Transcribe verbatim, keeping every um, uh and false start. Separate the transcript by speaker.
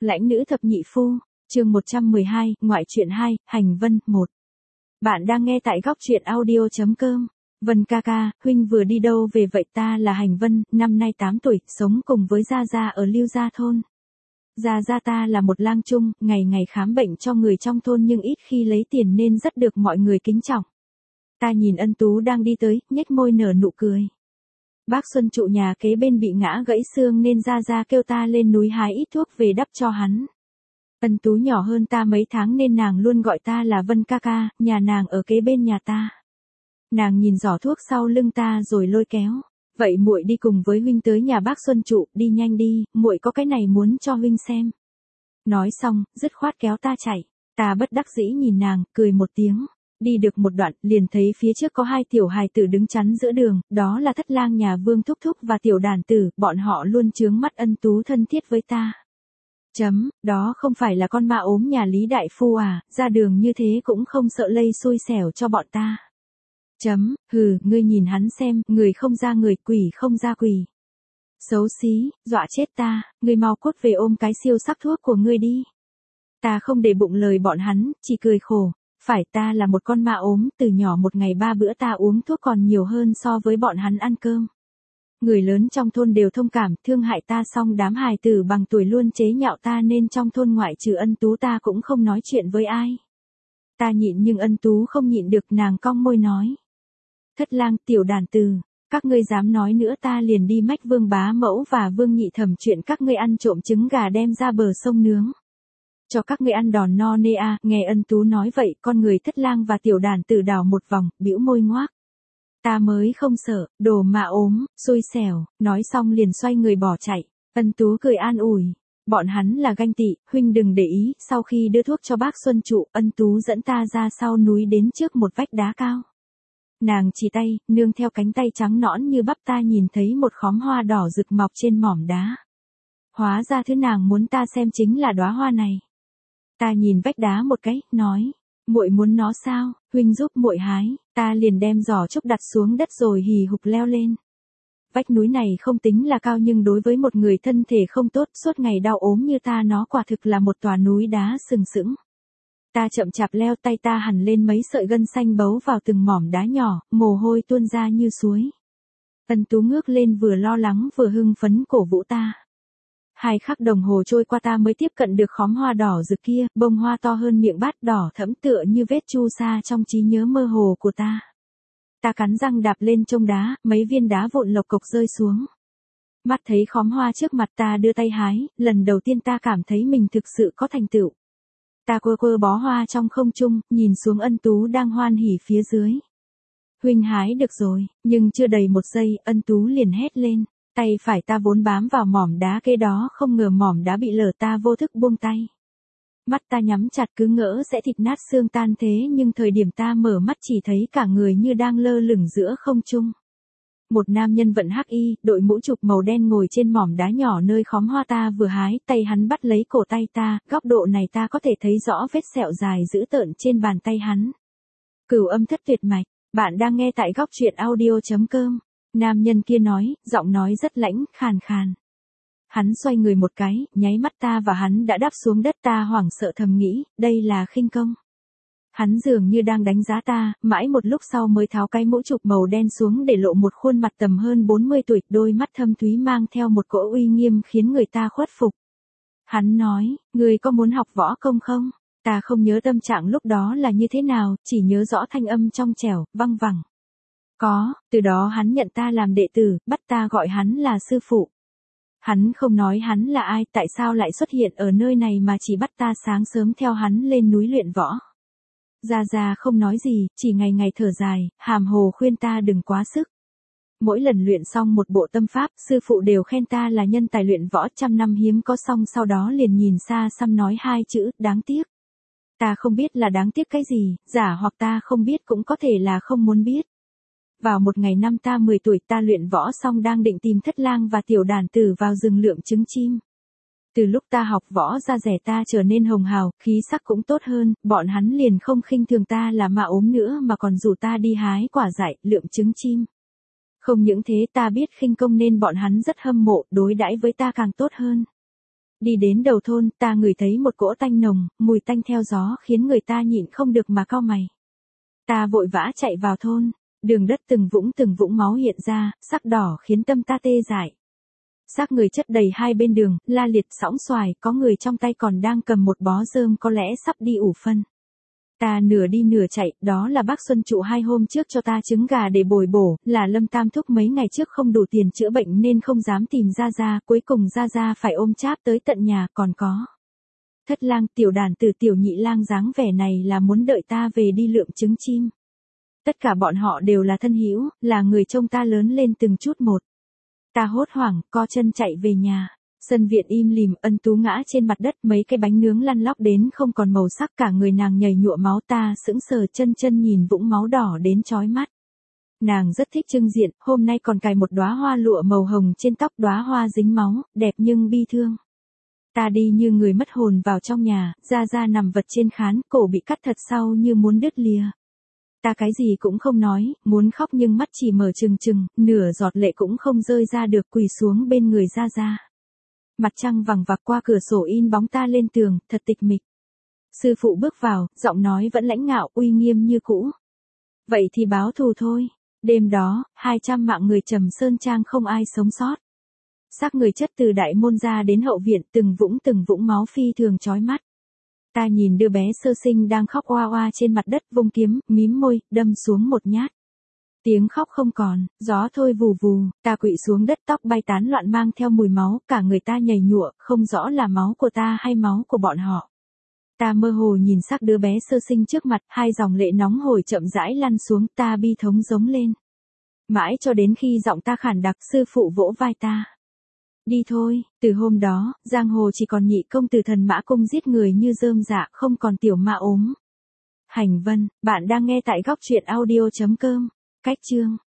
Speaker 1: Lãnh nữ thập nhị phu, chương một trăm mười hai, ngoại truyện hai, Hành Vân, một. Bạn đang nghe tại góc truyện audio chấm com. Vân ca ca, huynh vừa đi đâu về vậy? Ta là Hành Vân, năm nay tám tuổi, sống cùng với Gia Gia ở Lưu Gia thôn. Gia Gia ta là một lang trung, ngày ngày khám bệnh cho người trong thôn nhưng ít khi lấy tiền nên rất được mọi người kính trọng. Ta nhìn Ân Tú đang đi tới, nhếch môi nở nụ cười. Bác Xuân trụ nhà kế bên bị ngã gãy xương nên Gia Gia kêu ta lên núi hái ít thuốc về đắp cho hắn. Ân Tú nhỏ hơn ta mấy tháng nên nàng luôn gọi ta là Vân ca ca, nhà nàng ở kế bên nhà ta. Nàng nhìn giỏ thuốc sau lưng ta rồi lôi kéo. Vậy muội đi cùng với huynh tới nhà bác Xuân trụ, đi nhanh đi, muội có cái này muốn cho huynh xem. Nói xong, dứt khoát kéo ta chạy. Ta bất đắc dĩ nhìn nàng, cười một tiếng. Đi được một đoạn, liền thấy phía trước có hai tiểu hài tử đứng chắn giữa đường, đó là thất lang nhà Vương Thúc Thúc và tiểu đàn tử, bọn họ luôn chướng mắt Ân Tú thân thiết với ta. Chấm, đó không phải là con ma ốm nhà Lý Đại Phu à, ra đường như thế cũng không sợ lây xui xẻo cho bọn ta. Chấm, hừ, ngươi nhìn hắn xem, người không ra người, quỷ không ra quỷ. Xấu xí, dọa chết ta, ngươi mau cút về ôm cái siêu sắc thuốc của ngươi đi. Ta không để bụng lời bọn hắn, chỉ cười khổ. Phải, ta là một con ma ốm, từ nhỏ một ngày ba bữa ta uống thuốc còn nhiều hơn so với bọn hắn ăn cơm. Người lớn trong thôn đều thông cảm, thương hại ta, xong đám hài tử bằng tuổi luôn chế nhạo ta nên trong thôn ngoại trừ Ân Tú ta cũng không nói chuyện với ai. Ta nhịn nhưng Ân Tú không nhịn được, nàng cong môi nói. Thất lang, tiểu đàn tử, các ngươi dám nói nữa ta liền đi mách Vương Bá Mẫu và Vương Nhị Thẩm chuyện các ngươi ăn trộm trứng gà đem ra bờ sông nướng. Cho các ngươi ăn đòn no nê a. Nghe Ân Tú nói vậy, con người thất lang và tiểu đàn tử đảo một vòng, bĩu môi ngoác. Ta mới không sợ, đồ mà ốm, xui xẻo, nói xong liền xoay người bỏ chạy. Ân Tú cười an ủi. Bọn hắn là ganh tị, huynh đừng để ý. Sau khi đưa thuốc cho bác Xuân trụ, Ân Tú dẫn ta ra sau núi đến trước một vách đá cao. Nàng chỉ tay, nương theo cánh tay trắng nõn như bắp, ta nhìn thấy một khóm hoa đỏ rực mọc trên mỏm đá. Hóa ra thứ nàng muốn ta xem chính là đóa hoa này. Ta nhìn vách đá một cái, nói, muội muốn nó sao, huynh giúp muội hái. Ta liền đem giỏ trúc đặt xuống đất rồi hì hục leo lên. Vách núi này không tính là cao nhưng đối với một người thân thể không tốt, suốt ngày đau ốm như ta nó quả thực là một tòa núi đá sừng sững. Ta chậm chạp leo, tay ta hằn lên mấy sợi gân xanh bấu vào từng mỏm đá nhỏ, mồ hôi tuôn ra như suối. Ân Tú ngước lên vừa lo lắng vừa hưng phấn cổ vũ ta. Hai khắc đồng hồ trôi qua ta mới tiếp cận được khóm hoa đỏ rực kia, bông hoa to hơn miệng bát, đỏ thẫm tựa như vết chu sa trong trí nhớ mơ hồ của ta. Ta cắn răng đạp lên chông đá, mấy viên đá vụn lộc cộc rơi xuống. Mắt thấy khóm hoa trước mặt ta đưa tay hái, lần đầu tiên ta cảm thấy mình thực sự có thành tựu. Ta quơ quơ bó hoa trong không trung, nhìn xuống Ân Tú đang hoan hỉ phía dưới. Huynh hái được rồi, nhưng chưa đầy một giây, Ân Tú liền hét lên. Tay phải ta vốn bám vào mỏm đá kế đó, không ngờ mỏm đá bị lở, ta vô thức buông tay. Mắt ta nhắm chặt cứ ngỡ sẽ thịt nát xương tan, thế nhưng thời điểm ta mở mắt chỉ thấy cả người như đang lơ lửng giữa không trung. Một nam nhân vận hắc y, đội mũ chụp màu đen ngồi trên mỏm đá nhỏ nơi khóm hoa ta vừa hái, tay hắn bắt lấy cổ tay ta, góc độ này ta có thể thấy rõ vết sẹo dài dữ tợn trên bàn tay hắn. Cửu âm thất tuyệt mạch, bạn đang nghe tại góc truyện audio chấm com. Nam nhân kia nói, giọng nói rất lãnh, khàn khàn. Hắn xoay người một cái, nháy mắt ta và hắn đã đáp xuống đất, ta hoảng sợ thầm nghĩ, đây là khinh công. Hắn dường như đang đánh giá ta, mãi một lúc sau mới tháo cái mũ chụp màu đen xuống để lộ một khuôn mặt tầm hơn bốn mươi tuổi, đôi mắt thâm thúy mang theo một cỗ uy nghiêm khiến người ta khuất phục. Hắn nói, ngươi có muốn học võ công không? Ta không nhớ tâm trạng lúc đó là như thế nào, chỉ nhớ rõ thanh âm trong trẻo, văng vẳng. Có, từ đó hắn nhận ta làm đệ tử, bắt ta gọi hắn là sư phụ. Hắn không nói hắn là ai, tại sao lại xuất hiện ở nơi này mà chỉ bắt ta sáng sớm theo hắn lên núi luyện võ. Gia Gia không nói gì, chỉ ngày ngày thở dài, hàm hồ khuyên ta đừng quá sức. Mỗi lần luyện xong một bộ tâm pháp, sư phụ đều khen ta là nhân tài luyện võ trăm năm hiếm có, xong sau đó liền nhìn xa xăm nói hai chữ, đáng tiếc. Ta không biết là đáng tiếc cái gì, giả hoặc ta không biết cũng có thể là không muốn biết. Vào một ngày năm ta mười tuổi, ta luyện võ xong đang định tìm thất lang và tiểu đàn tử vào rừng lượm trứng chim. Từ lúc ta học võ ra rẻ ta trở nên hồng hào, khí sắc cũng tốt hơn, bọn hắn liền không khinh thường ta là ma ốm nữa mà còn rủ ta đi hái quả dại, lượm trứng chim. Không những thế, ta biết khinh công nên bọn hắn rất hâm mộ, đối đãi với ta càng tốt hơn. Đi đến đầu thôn, ta ngửi thấy một cỗ tanh nồng, mùi tanh theo gió khiến người ta nhịn không được mà cau mày. Ta vội vã chạy vào thôn, đường đất từng vũng từng vũng máu hiện ra, sắc đỏ khiến tâm ta tê dại. Xác người chất đầy hai bên đường, la liệt sõng xoài, có người trong tay còn đang cầm một bó rơm có lẽ sắp đi ủ phân. Ta nửa đi nửa chạy, đó là bác Xuân Trụ hai hôm trước cho ta trứng gà để bồi bổ, là Lâm Tam Thúc mấy ngày trước không đủ tiền chữa bệnh nên không dám tìm Gia Gia, cuối cùng Gia Gia phải ôm cháp tới tận nhà, còn có. Thất lang, tiểu đàn từ tiểu nhị lang dáng vẻ này là muốn đợi ta về đi lượm trứng chim. Tất cả bọn họ đều là thân hữu, là người trông ta lớn lên từng chút một. Ta hốt hoảng, co chân chạy về nhà. Sân viện im lìm, Ân Tú ngã trên mặt đất, mấy cái bánh nướng lăn lóc đến không còn màu sắc, cả người nàng nhầy nhụa máu, ta sững sờ chân chân nhìn vũng máu đỏ đến chói mắt. Nàng rất thích trưng diện, hôm nay còn cài một đóa hoa lụa màu hồng trên tóc, đóa hoa dính máu, đẹp nhưng bi thương. Ta đi như người mất hồn vào trong nhà, Gia Gia nằm vật trên khán, cổ bị cắt thật sau như muốn đứt lìa. Ta cái gì cũng không nói, muốn khóc nhưng mắt chỉ mở trừng trừng, nửa giọt lệ cũng không rơi ra được, quỳ xuống bên người Gia Gia. Mặt trăng vằng vặc qua cửa sổ in bóng ta lên tường, thật tịch mịch. Sư phụ bước vào, giọng nói vẫn lãnh ngạo, uy nghiêm như cũ. Vậy thì báo thù thôi. Đêm đó, hai trăm mạng người Trầm Sơn Trang không ai sống sót. Xác người chất từ đại môn ra đến hậu viện, từng vũng từng vũng máu phi thường chói mắt. Ta nhìn đứa bé sơ sinh đang khóc oa oa trên mặt đất, vung kiếm, mím môi, đâm xuống một nhát. Tiếng khóc không còn, gió thôi vù vù, ta quỵ xuống đất, tóc bay tán loạn mang theo mùi máu, cả người ta nhầy nhụa, không rõ là máu của ta hay máu của bọn họ. Ta mơ hồ nhìn xác đứa bé sơ sinh trước mặt, hai dòng lệ nóng hổi chậm rãi lăn xuống, ta bi thống giống lên. Mãi cho đến khi giọng ta khản đặc, sư phụ vỗ vai ta. Đi thôi, từ hôm đó, giang hồ chỉ còn nhị công tử Thần Mã Cung giết người như rơm rạ, không còn tiểu ma ốm. Hành Vân, bạn đang nghe tại góc truyện audio chấm com. Cách chương